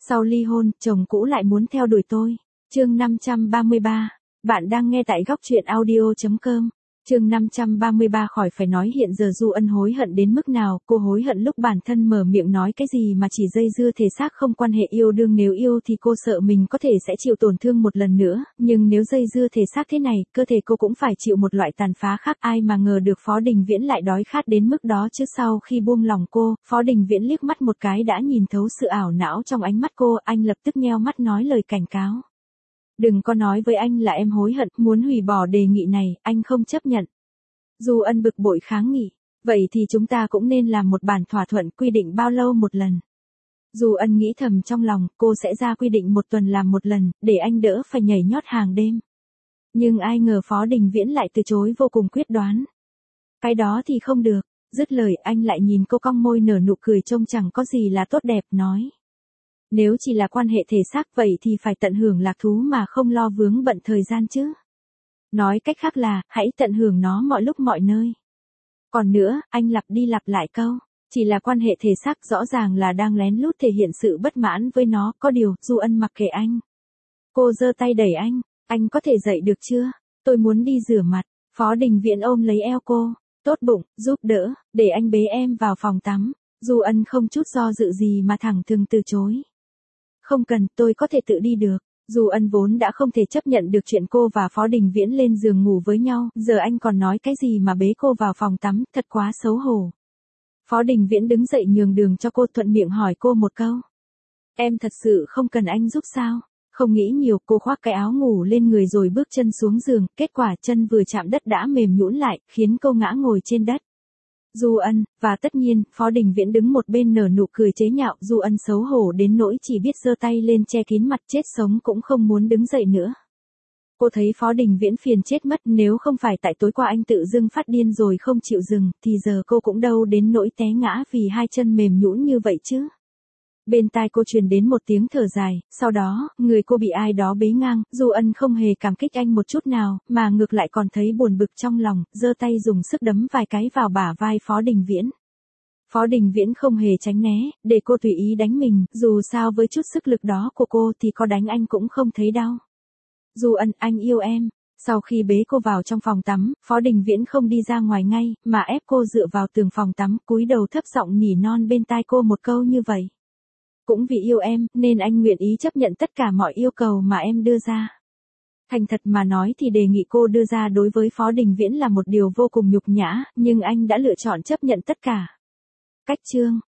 Sau ly hôn, chồng cũ lại muốn theo đuổi tôi. Chương 533. Bạn đang nghe tại góc truyện audio.com. Chương 533 khỏi phải nói hiện giờ Du Ân hối hận đến mức nào, cô hối hận lúc bản thân mở miệng nói cái gì mà chỉ dây dưa thể xác không quan hệ yêu đương, nếu yêu thì cô sợ mình có thể sẽ chịu tổn thương một lần nữa, nhưng nếu dây dưa thể xác thế này, cơ thể cô cũng phải chịu một loại tàn phá khác. Ai mà ngờ được Phó Đình Viễn lại đói khát đến mức đó chứ. Sau khi buông lòng cô, Phó Đình Viễn liếc mắt một cái đã nhìn thấu sự ảo não trong ánh mắt cô, anh lập tức nheo mắt nói lời cảnh cáo. Đừng có nói với anh là em hối hận, muốn hủy bỏ đề nghị này, anh không chấp nhận. Du Ân bực bội kháng nghị, vậy thì chúng ta cũng nên làm một bản thỏa thuận quy định bao lâu một lần. Du Ân nghĩ thầm trong lòng, cô sẽ ra quy định 1 tuần làm một lần, để anh đỡ phải nhảy nhót hàng đêm. Nhưng ai ngờ Phó Đình Viễn lại từ chối vô cùng quyết đoán. Cái đó thì không được, dứt lời anh lại nhìn cô cong môi nở nụ cười trông chẳng có gì là tốt đẹp, nói. Nếu chỉ là quan hệ thể xác vậy thì phải tận hưởng lạc thú mà không lo vướng bận thời gian chứ. Nói cách khác là, hãy tận hưởng nó mọi lúc mọi nơi. Còn nữa, anh lặp đi lặp lại câu, chỉ là quan hệ thể xác rõ ràng là đang lén lút thể hiện sự bất mãn với nó, có điều, Du Ân mặc kệ anh. Cô giơ tay đẩy anh có thể dậy được chưa? Tôi muốn đi rửa mặt. Phó Đình Viễn ôm lấy eo cô, tốt bụng, giúp đỡ, để anh bế em vào phòng tắm. Du Ân không chút do dự gì mà thẳng thừng từ chối. Không cần, tôi có thể tự đi được. Du Ân vốn đã không thể chấp nhận được chuyện cô và Phó Đình Viễn lên giường ngủ với nhau, giờ anh còn nói cái gì mà bế cô vào phòng tắm, thật quá xấu hổ. Phó Đình Viễn đứng dậy nhường đường cho cô, thuận miệng hỏi cô một câu. Em thật sự không cần anh giúp sao? Không nghĩ nhiều, cô khoác cái áo ngủ lên người rồi bước chân xuống giường, kết quả chân vừa chạm đất đã mềm nhũn lại, khiến cô ngã ngồi trên đất. Du Ân, và tất nhiên, Phó Đình Viễn đứng một bên nở nụ cười chế nhạo. Du Ân xấu hổ đến nỗi chỉ biết giơ tay lên che kín mặt, chết sống cũng không muốn đứng dậy nữa. Cô thấy Phó Đình Viễn phiền chết mất, nếu không phải tại tối qua anh tự dưng phát điên rồi không chịu dừng, thì giờ cô cũng đâu đến nỗi té ngã vì hai chân mềm nhũn như vậy chứ. Bên tai cô truyền đến một tiếng thở dài, sau đó, người cô bị ai đó bế ngang. Du Ân không hề cảm kích anh một chút nào, mà ngược lại còn thấy buồn bực trong lòng, giơ tay dùng sức đấm vài cái vào bả vai Phó Đình Viễn. Phó Đình Viễn không hề tránh né, để cô tùy ý đánh mình, dù sao với chút sức lực đó của cô thì có đánh anh cũng không thấy đau. Du Ân, anh yêu em. Sau khi bế cô vào trong phòng tắm, Phó Đình Viễn không đi ra ngoài ngay, mà ép cô dựa vào tường phòng tắm, cúi đầu thấp giọng nỉ non bên tai cô một câu như vậy. Cũng vì yêu em, nên anh nguyện ý chấp nhận tất cả mọi yêu cầu mà em đưa ra. Thành thật mà nói thì đề nghị cô đưa ra đối với Phó Đình Viễn là một điều vô cùng nhục nhã, nhưng anh đã lựa chọn chấp nhận tất cả. Cách chương